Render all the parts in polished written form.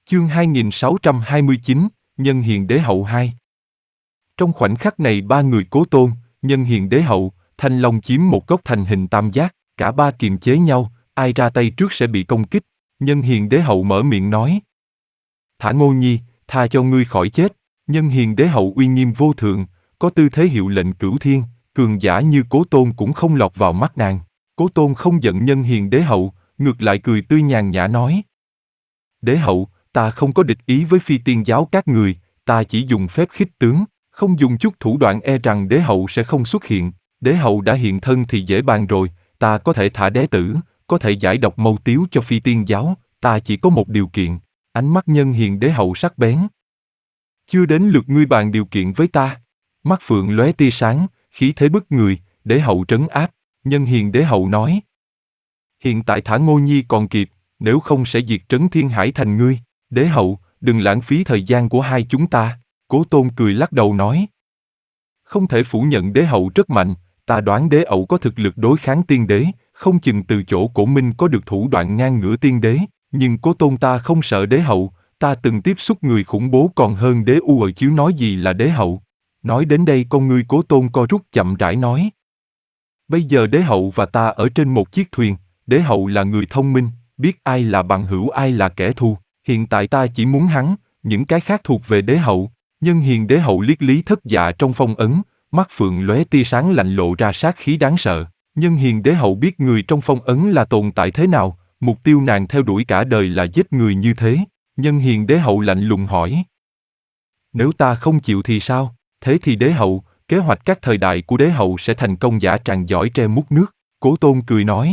Chương 2629, Nhân Hiền Đế Hậu 2. Trong khoảnh khắc này ba người Cố Tôn, Nhân Hiền Đế Hậu, Thanh Long chiếm một góc thành hình tam giác, cả ba kiềm chế nhau, ai ra tay trước sẽ bị công kích. Nhân Hiền Đế Hậu mở miệng nói: Thả Ngô Nhi, tha cho ngươi khỏi chết. Nhân Hiền Đế Hậu uy nghiêm vô thượng, có tư thế hiệu lệnh cửu thiên, cường giả như Cố Tôn cũng không lọt vào mắt nàng. Cố Tôn không giận Nhân Hiền Đế Hậu, ngược lại cười tươi nhàn nhã nói: Đế Hậu, ta không có địch ý với Phi Tiên giáo các người, ta chỉ dùng phép khích tướng, không dùng chút thủ đoạn e rằng Đế Hậu sẽ không xuất hiện. Đế Hậu đã hiện thân thì dễ bàn rồi, ta có thể thả đế tử, có thể giải độc mâu tiếu cho Phi Tiên giáo, ta chỉ có một điều kiện. Ánh mắt Nhân Hiền Đế Hậu sắc bén. Chưa đến lượt ngươi bàn điều kiện với ta. Mắt phượng lóe tia sáng, khí thế bức người, Đế Hậu trấn áp. Nhân Hiền Đế Hậu nói: Hiện tại thả Ngô Nhi còn kịp, nếu không sẽ diệt trấn Thiên Hải thành ngươi. Đế Hậu, đừng lãng phí thời gian của hai chúng ta. Cố Tôn cười lắc đầu nói: Không thể phủ nhận Đế Hậu rất mạnh, ta đoán Đế Hậu có thực lực đối kháng tiên đế, không chừng từ chỗ Cổ Minh có được thủ đoạn ngang ngửa tiên đế, nhưng Cố Tôn ta không sợ Đế Hậu, ta từng tiếp xúc người khủng bố còn hơn Đế U ở chiếu nói gì là Đế Hậu. Nói đến đây con ngươi Cố Tôn co rút chậm rãi nói: Bây giờ Đế Hậu và ta ở trên một chiếc thuyền, Đế Hậu là người thông minh, biết ai là bằng hữu ai là kẻ thù, hiện tại ta chỉ muốn hắn, những cái khác thuộc về Đế Hậu. Nhân Hiền Đế Hậu liếc Lý Thất Dạ trong phong ấn, mắt phượng lóe tia sáng lạnh lộ ra sát khí đáng sợ. Nhân Hiền Đế Hậu biết người trong phong ấn là tồn tại thế nào, mục tiêu nàng theo đuổi cả đời là giết người như thế. Nhân Hiền Đế Hậu lạnh lùng hỏi: Nếu ta không chịu thì sao? Thế thì Đế Hậu, kế hoạch các thời đại của Đế Hậu sẽ thành công giả tràng giỏi tre múc nước. Cố Tôn cười nói: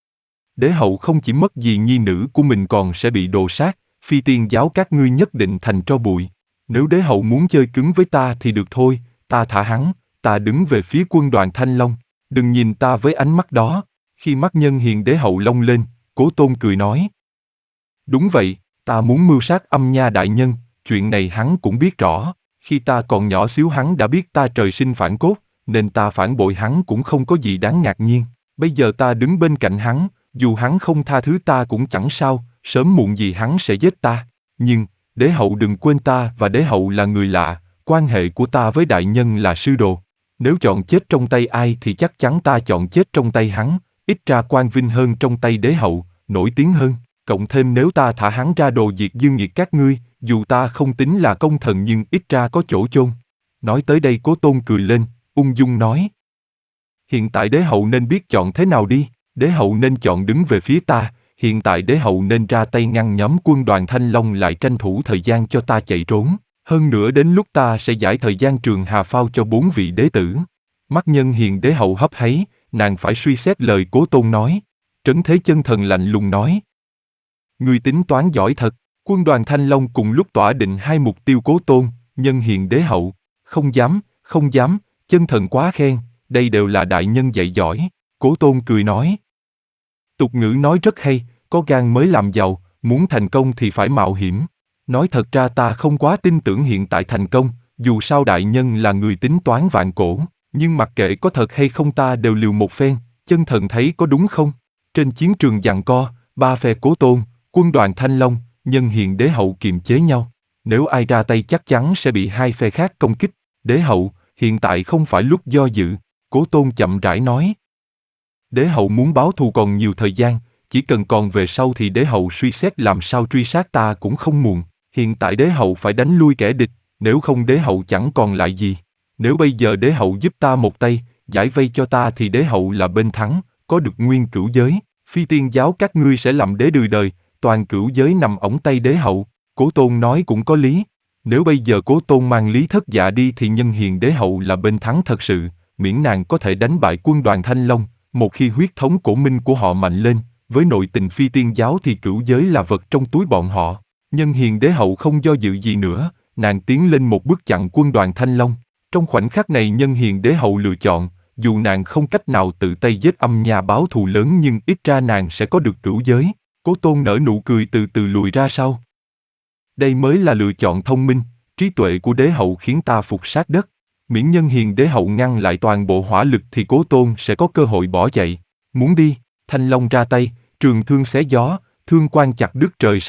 Đế Hậu không chỉ mất gì nhi nữ của mình còn sẽ bị đồ sát, Phi Tiên giáo các ngươi nhất định thành tro bụi. Nếu Đế Hậu muốn chơi cứng với ta thì được thôi, ta thả hắn, ta đứng về phía quân đoàn Thanh Long, đừng nhìn ta với ánh mắt đó. Khi mắt Nhân Hiền Đế Hậu long lên, Cố Tôn cười nói: Đúng vậy, ta muốn mưu sát Âm Nha đại nhân, chuyện này hắn cũng biết rõ. Khi ta còn nhỏ xíu hắn đã biết ta trời sinh phản cốt, nên ta phản bội hắn cũng không có gì đáng ngạc nhiên. Bây giờ ta đứng bên cạnh hắn, dù hắn không tha thứ ta cũng chẳng sao, sớm muộn gì hắn sẽ giết ta. Nhưng, Đế Hậu đừng quên ta và Đế Hậu là người lạ, quan hệ của ta với đại nhân là sư đồ. Nếu chọn chết trong tay ai thì chắc chắn ta chọn chết trong tay hắn, ít ra quang vinh hơn trong tay Đế Hậu, nổi tiếng hơn. Cộng thêm nếu ta thả hắn ra đồ diệt dương nghiệt các ngươi, dù ta không tính là công thần nhưng ít ra có chỗ chôn. Nói tới đây Cố Tôn cười lên, ung dung nói: Hiện tại Đế Hậu nên biết chọn thế nào đi. Đế Hậu nên chọn đứng về phía ta, hiện tại Đế Hậu nên ra tay ngăn nhóm quân đoàn Thanh Long lại tranh thủ thời gian cho ta chạy trốn. Hơn nữa đến lúc ta sẽ giải thời gian trường hà phao cho 4 vị đế tử. Mắt Nhân Hiền Đế Hậu hấp háy, nàng phải suy xét lời Cố Tôn nói. Trấn Thế Chân Thần lạnh lùng nói: Ngươi tính toán giỏi thật. Quân đoàn Thanh Long cùng lúc tỏa định hai mục tiêu Cố Tôn, Nhân Hiền Đế Hậu. Không dám, không dám, Chân Thần quá khen, đây đều là đại nhân dạy giỏi. Cố Tôn cười nói: Tục ngữ nói rất hay, có gan mới làm giàu, muốn thành công thì phải mạo hiểm. Nói thật ra ta không quá tin tưởng hiện tại thành công, dù sao đại nhân là người tính toán vạn cổ, nhưng mặc kệ có thật hay không ta đều liều một phen. Chân Thần thấy có đúng không? Trên chiến trường giằng co, ba phe Cố Tôn, quân đoàn Thanh Long, Nhân Hiền Đế Hậu kiềm chế nhau. Nếu ai ra tay chắc chắn sẽ bị hai phe khác công kích. Đế Hậu, hiện tại không phải lúc do dự. Cố Tôn chậm rãi nói: Đế Hậu muốn báo thù còn nhiều thời gian, chỉ cần còn về sau thì Đế Hậu suy xét làm sao truy sát ta cũng không muộn. Hiện tại Đế Hậu phải đánh lui kẻ địch, nếu không Đế Hậu chẳng còn lại gì. Nếu bây giờ Đế Hậu giúp ta một tay, giải vây cho ta thì Đế Hậu là bên thắng, có được nguyên cửu giới. Phi Tiên giáo các ngươi sẽ làm đế đời đời, toàn cửu giới nằm ổng tay Đế Hậu. Cố Tôn nói cũng có lý. Nếu bây giờ Cố Tôn mang Lý Thất Dạ đi thì Nhân Hiền Đế Hậu là bên thắng thật sự, miễn nàng có thể đánh bại quân đoàn Thanh Long. Một khi huyết thống cổ minh của họ mạnh lên, với nội tình Phi Tiên giáo thì cửu giới là vật trong túi bọn họ. Nhân Hiền Đế Hậu không do dự gì nữa, nàng tiến lên một bước chặn quân đoàn Thanh Long. Trong khoảnh khắc này Nhân Hiền Đế Hậu lựa chọn, dù nàng không cách nào tự tay giết Âm Nha báo thù lớn nhưng ít ra nàng sẽ có được cửu giới. Cố Tôn nở nụ cười từ từ lùi ra sau. Đây mới là lựa chọn thông minh, trí tuệ của Đế Hậu khiến ta phục sát đất. Miễn Nhân Hiền Đế Hậu ngăn lại toàn bộ hỏa lực thì Cố Tôn sẽ có cơ hội bỏ chạy. Muốn đi, Thanh Long ra tay, trường thương xé gió, thương quang chặt đứt trời sao.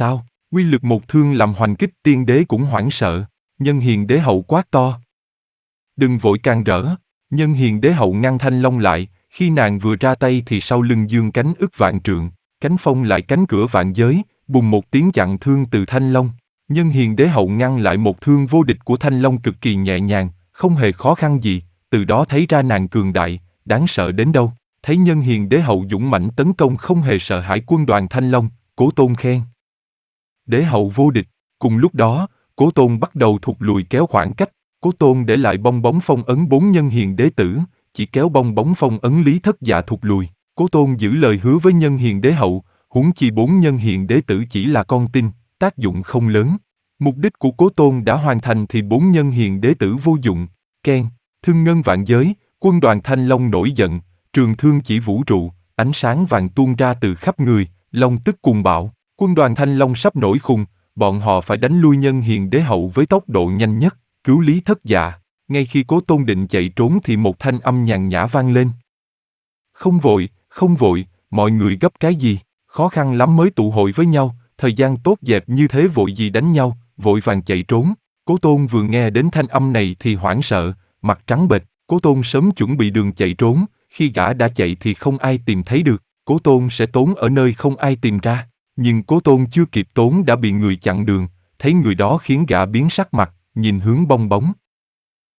Quy lực một thương làm hoành kích tiên đế cũng hoảng sợ. Nhân Hiền đế hậu quát to. Đừng vội can rỡ. Nhân Hiền đế hậu ngăn Thanh Long lại, khi nàng vừa ra tay thì sau lưng dương cánh ức vạn trượng, cánh phong lại cánh cửa vạn giới, bùng một tiếng chặn thương từ Thanh Long. Nhân Hiền đế hậu ngăn lại một thương vô địch của Thanh Long cực kỳ nhẹ nhàng, không hề khó khăn gì, từ đó thấy ra nàng cường đại, đáng sợ đến đâu. Thấy Nhân Hiền đế hậu dũng mãnh tấn công không hề sợ hãi quân đoàn Thanh Long, Cố Tôn khen. Đế hậu vô địch. Cùng lúc đó, Cố Tôn bắt đầu thụt lùi kéo khoảng cách. Cố Tôn để lại bong bóng phong ấn 4 Nhân Hiền đế tử, chỉ kéo bong bóng phong ấn Lý Thất Dạ thụt lùi. Cố Tôn giữ lời hứa với Nhân Hiền đế hậu, huống chi 4 Nhân Hiền đế tử chỉ là con tin, tác dụng không lớn. Mục đích của Cố Tôn đã hoàn thành thì 4 Nhân Hiền đế tử vô dụng. Khen, thương ngân vạn giới, quân đoàn Thanh Long nổi giận, trường thương chỉ vũ trụ, ánh sáng vàng tuôn ra từ khắp người, long tức cuồng bạo. Quân đoàn Thanh Long sắp nổi khùng, bọn họ phải đánh lui Nhân Hiền đế hậu với tốc độ nhanh nhất, cứu Lý Thất Dạ. Ngay khi Cố Tôn định chạy trốn thì một thanh âm nhàn nhã vang lên. Không vội, mọi người gấp cái gì, khó khăn lắm mới tụ hội với nhau, thời gian tốt dẹp như thế vội gì đánh nhau, vội vàng chạy trốn. Cố Tôn vừa nghe đến thanh âm này thì hoảng sợ, mặt trắng bệch. Cố Tôn sớm chuẩn bị đường chạy trốn, khi gã đã chạy thì không ai tìm thấy được, Cố Tôn sẽ trốn ở nơi không ai tìm ra. Nhưng Cố Tôn chưa kịp trốn đã bị người chặn đường, thấy người đó khiến gã biến sắc mặt, nhìn hướng bong bóng,